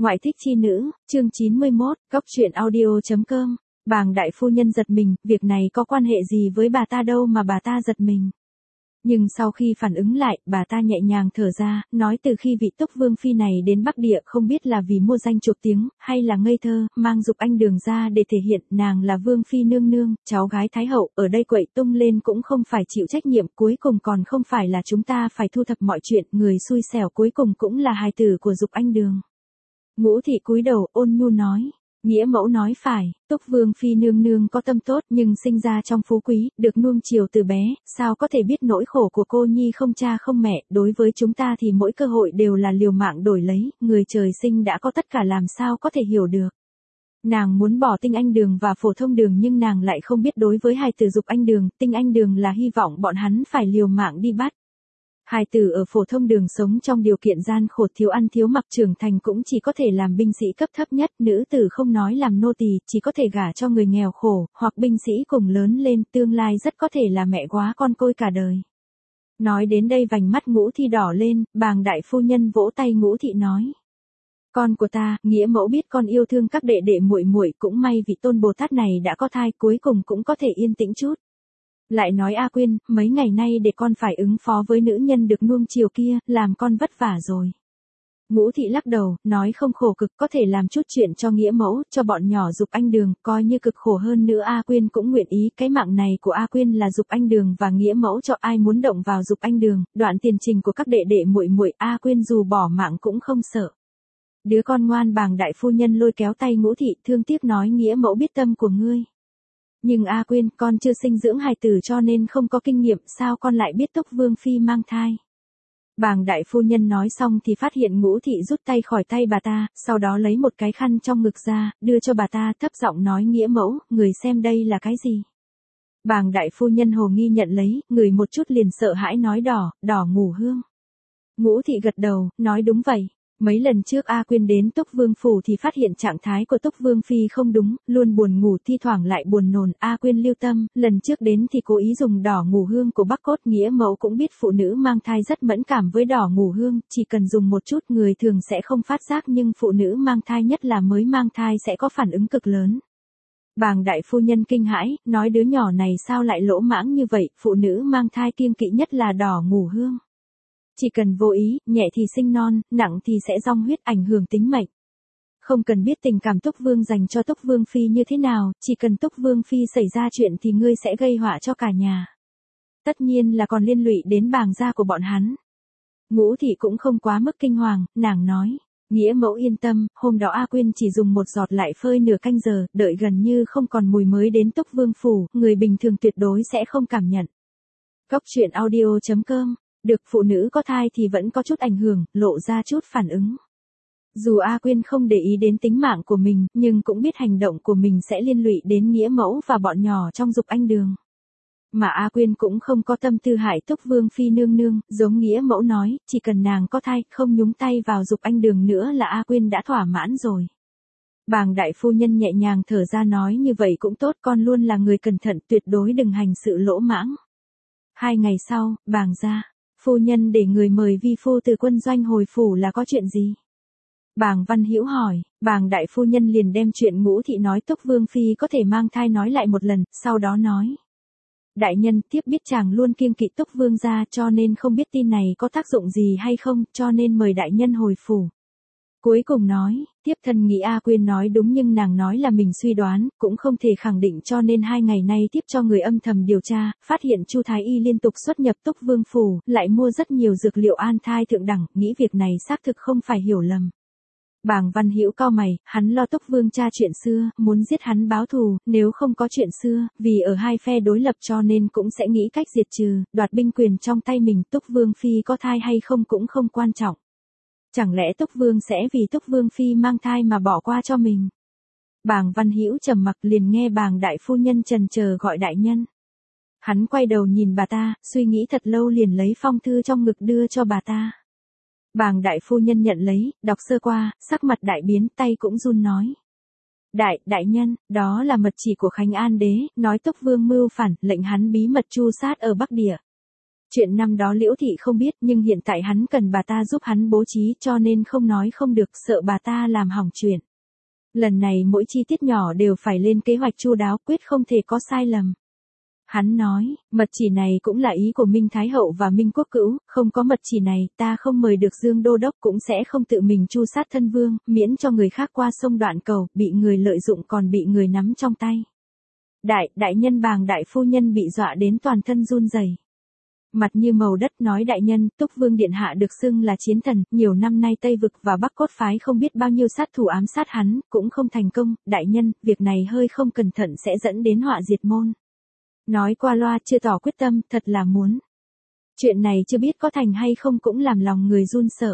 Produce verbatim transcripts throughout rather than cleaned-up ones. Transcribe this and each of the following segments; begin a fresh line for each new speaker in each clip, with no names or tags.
Ngoại thích chi nữ, chương chín mươi mốt, góc truyện audio.com. Bàng đại phu nhân giật mình, việc này có quan hệ gì với bà ta đâu mà bà ta giật mình. Nhưng sau khi phản ứng lại, bà ta nhẹ nhàng thở ra, nói từ khi vị Túc Vương Phi này đến Bắc Địa không biết là vì mua danh chuộc tiếng, hay là ngây thơ, mang Dục Anh Đường ra để thể hiện nàng là Vương Phi nương nương, cháu gái Thái Hậu, ở đây quậy tung lên cũng không phải chịu trách nhiệm, cuối cùng còn không phải là chúng ta phải thu thập mọi chuyện, người xui xẻo cuối cùng cũng là hài tử của Dục Anh Đường. Ngũ thị cúi đầu ôn nhu nói. Nghĩa mẫu nói phải, Túc Vương Phi nương nương có tâm tốt nhưng sinh ra trong phú quý, được nuông chiều từ bé, sao có thể biết nỗi khổ của cô nhi không cha không mẹ, đối với chúng ta thì mỗi cơ hội đều là liều mạng đổi lấy, người trời sinh đã có tất cả làm sao có thể hiểu được. Nàng muốn bỏ Tinh Anh Đường và Phổ Thông Đường nhưng nàng lại không biết đối với hài tử Dục Anh Đường, Tinh Anh Đường là hy vọng bọn hắn phải liều mạng đi bắt. Hài tử ở Phổ Thông Đường sống trong điều kiện gian khổ thiếu ăn thiếu mặc trưởng thành cũng chỉ có thể làm binh sĩ cấp thấp nhất, nữ tử không nói làm nô tỳ, chỉ có thể gả cho người nghèo khổ, hoặc binh sĩ cùng lớn lên, tương lai rất có thể là mẹ quá con côi cả đời. Nói đến đây vành mắt Ngũ thị đỏ lên, Bàng đại phu nhân vỗ tay Ngũ thị nói. Con của ta, nghĩa mẫu biết con yêu thương các đệ đệ muội muội, cũng may vị Tôn Bồ Tát này đã có thai, cuối cùng cũng có thể yên tĩnh chút. Lại nói A Quyên, mấy ngày nay để con phải ứng phó với nữ nhân được nuông chiều kia, làm con vất vả rồi. Ngũ thị lắc đầu, nói không khổ cực, có thể làm chút chuyện cho nghĩa mẫu, cho bọn nhỏ Dục Anh Đường, coi như cực khổ hơn nữa A Quyên cũng nguyện ý, cái mạng này của A Quyên là Dục Anh Đường và nghĩa mẫu cho ai muốn động vào Dục Anh Đường, đoạn tiền trình của các đệ đệ muội muội A Quyên dù bỏ mạng cũng không sợ. Đứa con ngoan. Bàng đại phu nhân lôi kéo tay Ngũ thị, thương tiếc nói nghĩa mẫu biết tâm của ngươi. Nhưng A Quyên, con chưa sinh dưỡng hài tử cho nên không có kinh nghiệm, sao con lại biết Túc Vương Phi mang thai. Bàng đại phu nhân nói xong thì phát hiện Ngũ thị rút tay khỏi tay bà ta, sau đó lấy một cái khăn trong ngực ra, đưa cho bà ta, thấp giọng nói nghĩa mẫu, người xem đây là cái gì. Bàng đại phu nhân hồ nghi nhận lấy, người một chút liền sợ hãi nói đỏ, đỏ ngủ hương. Ngũ thị gật đầu, nói đúng vậy. Mấy lần trước A Quyên đến Túc Vương Phủ thì phát hiện trạng thái của Túc Vương Phi không đúng, luôn buồn ngủ thi thoảng lại buồn nôn. A Quyên lưu tâm, lần trước đến thì cố ý dùng đỏ ngủ hương của Bắc Cốt. Nghĩa mẫu cũng biết phụ nữ mang thai rất mẫn cảm với đỏ ngủ hương, chỉ cần dùng một chút người thường sẽ không phát giác nhưng phụ nữ mang thai nhất là mới mang thai sẽ có phản ứng cực lớn. Bàng đại phu nhân kinh hãi, nói đứa nhỏ này sao lại lỗ mãng như vậy, phụ nữ mang thai kiêng kỵ nhất là đỏ ngủ hương. Chỉ cần vô ý, nhẹ thì sinh non, nặng thì sẽ dong huyết ảnh hưởng tính mệnh. Không cần biết tình cảm Túc Vương dành cho Túc Vương Phi như thế nào, chỉ cần Túc Vương Phi xảy ra chuyện thì ngươi sẽ gây họa cho cả nhà. Tất nhiên là còn liên lụy đến Bàng gia của bọn hắn. Ngũ thị cũng không quá mức kinh hoàng, nàng nói. Nghĩa mẫu yên tâm, hôm đó A Quyên chỉ dùng một giọt lại phơi nửa canh giờ, đợi gần như không còn mùi mới đến Túc Vương Phủ, người bình thường tuyệt đối sẽ không cảm nhận. Góc truyện audio.com. Được phụ nữ có thai thì vẫn có chút ảnh hưởng, lộ ra chút phản ứng. Dù A Quyên không để ý đến tính mạng của mình, nhưng cũng biết hành động của mình sẽ liên lụy đến nghĩa mẫu và bọn nhỏ trong Dục Anh Đường. Mà A Quyên cũng không có tâm tư hại Túc Vương Phi nương nương, giống nghĩa mẫu nói, chỉ cần nàng có thai, không nhúng tay vào Dục Anh Đường nữa là A Quyên đã thỏa mãn rồi. Bàng đại phu nhân nhẹ nhàng thở ra nói như vậy cũng tốt, con luôn là người cẩn thận, tuyệt đối đừng hành sự lỗ mãng. Hai ngày sau, Bàng gia. Phu nhân để người mời vi phu từ quân doanh hồi phủ là có chuyện gì? Bàng Văn Hữu hỏi. Bàng đại phu nhân liền đem chuyện Ngũ thị nói Túc Vương Phi có thể mang thai nói lại một lần, sau đó nói. Đại nhân tiếp biết chàng luôn kiêng kỵ Túc Vương gia cho nên không biết tin này có tác dụng gì hay không, cho nên mời đại nhân hồi phủ. Cuối cùng nói, tiếp thân nghĩ A Quyên nói đúng nhưng nàng nói là mình suy đoán, cũng không thể khẳng định cho nên hai ngày nay tiếp cho người âm thầm điều tra, phát hiện Chu Thái Y liên tục xuất nhập Túc Vương Phủ, lại mua rất nhiều dược liệu an thai thượng đẳng, nghĩ việc này xác thực không phải hiểu lầm. Bàng Văn Hữu cau mày, hắn lo Túc Vương cha chuyện xưa, muốn giết hắn báo thù, nếu không có chuyện xưa, vì ở hai phe đối lập cho nên cũng sẽ nghĩ cách diệt trừ, đoạt binh quyền trong tay mình, Túc Vương Phi có thai hay không cũng không quan trọng. Chẳng lẽ Túc Vương sẽ vì Túc Vương Phi mang thai mà bỏ qua cho mình? Bàng Văn Hữu trầm mặc liền nghe Bàng đại phu nhân trần chờ gọi đại nhân. Hắn quay đầu nhìn bà ta, suy nghĩ thật lâu liền lấy phong thư trong ngực đưa cho bà ta. Bàng đại phu nhân nhận lấy, đọc sơ qua, sắc mặt đại biến, tay cũng run nói. Đại, đại nhân, đó là mật chỉ của Khánh An đế, nói Túc Vương mưu phản, lệnh hắn bí mật tru sát ở Bắc Địa. Chuyện năm đó Liễu Thị không biết nhưng hiện tại hắn cần bà ta giúp hắn bố trí cho nên không nói không được, sợ bà ta làm hỏng chuyện. Lần này mỗi chi tiết nhỏ đều phải lên kế hoạch chu đáo, quyết không thể có sai lầm. Hắn nói, mật chỉ này cũng là ý của Minh Thái Hậu và Minh Quốc Cữu, không có mật chỉ này ta không mời được Dương Đô Đốc, cũng sẽ không tự mình chu sát thân vương, miễn cho người khác qua sông đoạn cầu, bị người lợi dụng còn bị người nắm trong tay. Đại, đại nhân Bàng đại phu nhân bị dọa đến toàn thân run rẩy. Mặt như màu đất, nói đại nhân, Túc Vương Điện Hạ được xưng là chiến thần, nhiều năm nay Tây Vực và Bắc Cốt Phái không biết bao nhiêu sát thủ ám sát hắn, cũng không thành công, đại nhân, việc này hơi không cẩn thận sẽ dẫn đến họa diệt môn. Nói qua loa chưa tỏ quyết tâm, thật là muốn. Chuyện này chưa biết có thành hay không cũng làm lòng người run sợ.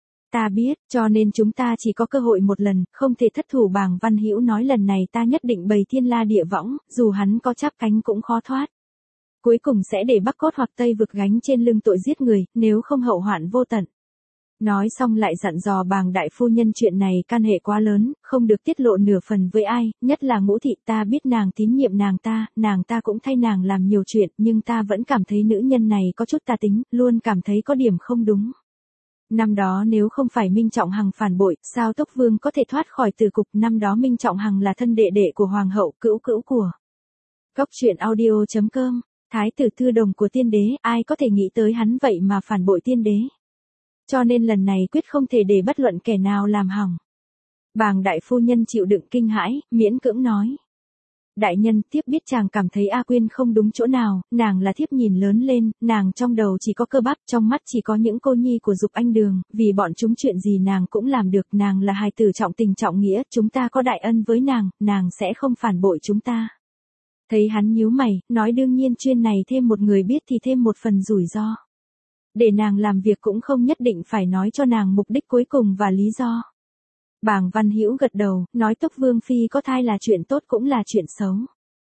Ta biết, cho nên chúng ta chỉ có cơ hội một lần, không thể thất thủ. Bàng Văn Hữu nói lần này ta nhất định bày thiên la địa võng, dù hắn có chắp cánh cũng khó thoát. Cuối cùng sẽ để Bắc Cốt hoặc Tây Vực gánh trên lưng tội giết người, nếu không hậu hoạn vô tận. Nói xong lại dặn dò Bàng đại phu nhân chuyện này can hệ quá lớn, không được tiết lộ nửa phần với ai, nhất là Ngũ Thị. Ta biết nàng tín nhiệm nàng ta, nàng ta cũng thay nàng làm nhiều chuyện, nhưng ta vẫn cảm thấy nữ nhân này có chút tà tính, luôn cảm thấy có điểm không đúng. Năm đó nếu không phải Minh Trọng Hằng phản bội, sao Túc Vương có thể thoát khỏi tử cục? Năm đó Minh Trọng Hằng là thân đệ đệ của Hoàng hậu, cữu cữu của Cóc truyện audio chấm com, thái tử thư đồng của tiên đế, ai có thể nghĩ tới hắn vậy mà phản bội tiên đế. Cho nên lần này quyết không thể để bất luận kẻ nào làm hỏng. Bàng đại phu nhân chịu đựng kinh hãi, miễn cưỡng nói. Đại nhân, thiếp biết chàng cảm thấy A Quyên không đúng chỗ nào, nàng là thiếp nhìn lớn lên, nàng trong đầu chỉ có cơ bắp, trong mắt chỉ có những cô nhi của Dục Anh Đường, vì bọn chúng chuyện gì nàng cũng làm được, nàng là hài tử trọng tình trọng nghĩa, chúng ta có đại ân với nàng, nàng sẽ không phản bội chúng ta. Thấy hắn nhíu mày, nói đương nhiên chuyên này thêm một người biết thì thêm một phần rủi ro. Để nàng làm việc cũng không nhất định phải nói cho nàng mục đích cuối cùng và lý do. Bàng Văn Hữu gật đầu, nói Túc Vương Phi có thai là chuyện tốt cũng là chuyện xấu.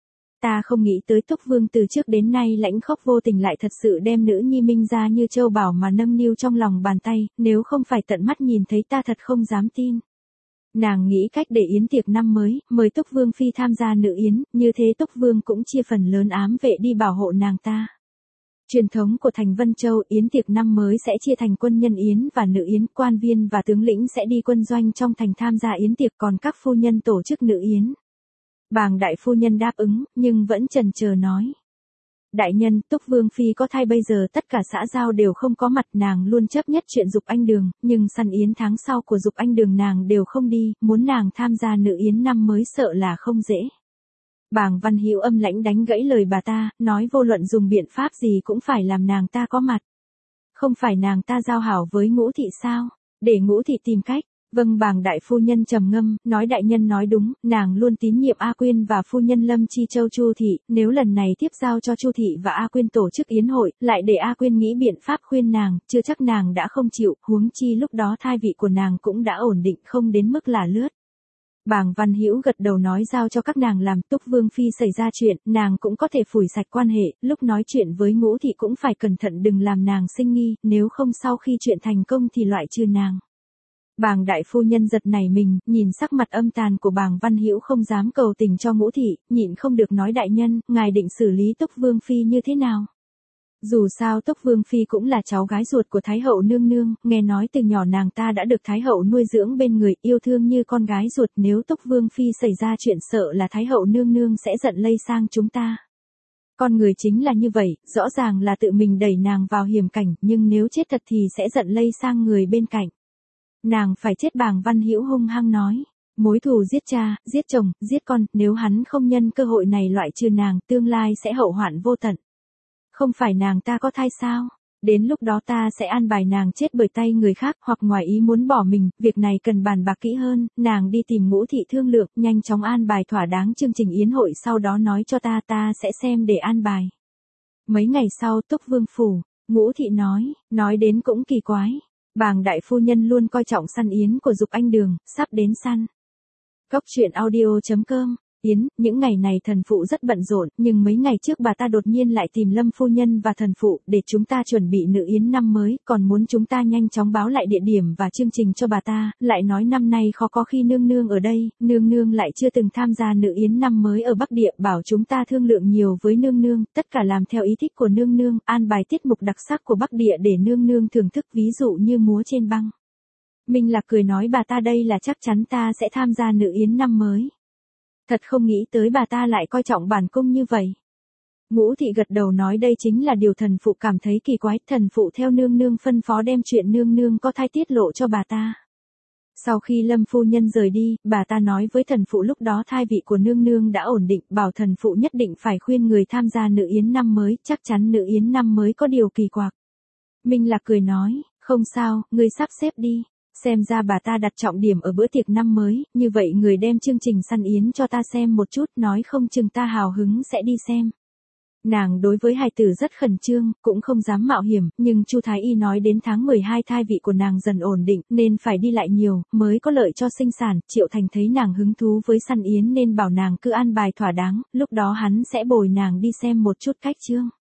Ta không nghĩ tới Túc Vương từ trước đến nay lãnh khốc vô tình lại thật sự đem nữ nhi Minh ra như châu bảo mà nâng niu trong lòng bàn tay, nếu không phải tận mắt nhìn thấy ta thật không dám tin. Nàng nghĩ cách để yến tiệc năm mới, mời Túc Vương Phi tham gia nữ yến, như thế Túc Vương cũng chia phần lớn ám vệ đi bảo hộ nàng ta. Truyền thống của thành Vân Châu, yến tiệc năm mới sẽ chia thành quân nhân yến và nữ yến, quan viên và tướng lĩnh sẽ đi quân doanh trong thành tham gia yến tiệc, còn các phu nhân tổ chức nữ yến. Bàng đại phu nhân đáp ứng, nhưng vẫn chần chờ nói. Đại nhân, Túc Vương Phi có thai bây giờ tất cả xã giao đều không có mặt, nàng luôn chấp nhất chuyện Dục Anh Đường, nhưng săn yến tháng sau của Dục Anh Đường nàng đều không đi, muốn nàng tham gia nữ yến năm mới sợ là không dễ. Bàng Văn Hữu âm lãnh đánh gãy lời bà ta, nói vô luận dùng biện pháp gì cũng phải làm nàng ta có mặt. Không phải nàng ta giao hảo với Ngũ Thị sao? Để Ngũ Thị tìm cách. Vâng. Bàng đại phu nhân trầm ngâm, nói đại nhân nói đúng, nàng luôn tín nhiệm A Quyên và phu nhân Lâm Chi Châu Chu Thị, nếu lần này tiếp giao cho Chu Thị và A Quyên tổ chức yến hội, lại để A Quyên nghĩ biện pháp khuyên nàng, chưa chắc nàng đã không chịu, huống chi lúc đó thai vị của nàng cũng đã ổn định không đến mức là lướt. Bàng Văn Hữu gật đầu nói giao cho các nàng làm, Túc Vương Phi xảy ra chuyện, nàng cũng có thể phủi sạch quan hệ, lúc nói chuyện với Ngũ Thị cũng phải cẩn thận đừng làm nàng sinh nghi, nếu không sau khi chuyện thành công thì loại trừ nàng. Bàng đại phu nhân giật nảy mình, nhìn sắc mặt âm tàn của Bàng Văn Hữu không dám cầu tình cho Ngũ Thị, nhịn không được nói đại nhân, ngài định xử lý Túc Vương Phi như thế nào? Dù sao Túc Vương Phi cũng là cháu gái ruột của Thái hậu nương nương, nghe nói từ nhỏ nàng ta đã được Thái hậu nuôi dưỡng bên người, yêu thương như con gái ruột, nếu Túc Vương Phi xảy ra chuyện sợ là Thái hậu nương nương sẽ giận lây sang chúng ta. Con người chính là như vậy, rõ ràng là tự mình đẩy nàng vào hiểm cảnh, nhưng nếu chết thật thì sẽ giận lây sang người bên cạnh. Nàng phải chết. Bàng Văn Hữu hung hăng nói. Mối thù giết cha, giết chồng, giết con, nếu hắn không nhân cơ hội này loại trừ nàng, tương lai sẽ hậu hoạn vô tận. Không phải nàng ta có thai sao? Đến lúc đó ta sẽ an bài nàng chết bởi tay người khác, hoặc ngoài ý muốn bỏ mình, việc này cần bàn bạc kỹ hơn, nàng đi tìm Ngũ Thị thương lượng, nhanh chóng an bài thỏa đáng chương trình yến hội, sau đó nói cho ta, ta sẽ xem để an bài. Mấy ngày sau Túc Vương phủ, Ngũ Thị nói, nói đến cũng kỳ quái. Bàng đại phu nhân luôn coi trọng săn yến của Dục Anh Đường, sắp đến săn. Cóc truyện audio chấm com Yến, những ngày này thần phụ rất bận rộn, nhưng mấy ngày trước bà ta đột nhiên lại tìm Lâm phu nhân và thần phụ để chúng ta chuẩn bị nữ yến năm mới, còn muốn chúng ta nhanh chóng báo lại địa điểm và chương trình cho bà ta, lại nói năm nay khó có khi nương nương ở đây, nương nương lại chưa từng tham gia nữ yến năm mới ở Bắc Địa, bảo chúng ta thương lượng nhiều với nương nương, tất cả làm theo ý thích của nương nương, an bài tiết mục đặc sắc của Bắc Địa để nương nương thưởng thức, ví dụ như múa trên băng. Minh Lạc cười nói bà ta đây là chắc chắn ta sẽ tham gia nữ yến năm mới. Thật không nghĩ tới bà ta lại coi trọng bản cung như vậy. Ngũ Thị gật đầu nói đây chính là điều thần phụ cảm thấy kỳ quái, thần phụ theo nương nương phân phó đem chuyện nương nương có thai tiết lộ cho bà ta. Sau khi Lâm phu nhân rời đi, bà ta nói với thần phụ lúc đó thai vị của nương nương đã ổn định, bảo thần phụ nhất định phải khuyên người tham gia nữ yến năm mới, chắc chắn nữ yến năm mới có điều kỳ quặc. Minh Lạc cười nói, không sao, người sắp xếp đi. Xem ra bà ta đặt trọng điểm ở bữa tiệc năm mới, như vậy người đem chương trình săn yến cho ta xem một chút, nói không chừng ta hào hứng sẽ đi xem. Nàng đối với hài tử rất khẩn trương, cũng không dám mạo hiểm, nhưng Chu Thái Y nói đến tháng mười hai thai vị của nàng dần ổn định, nên phải đi lại nhiều, mới có lợi cho sinh sản. Triệu Thành thấy nàng hứng thú với săn yến nên bảo nàng cứ an bài thỏa đáng, lúc đó hắn sẽ bồi nàng đi xem một chút cách chương.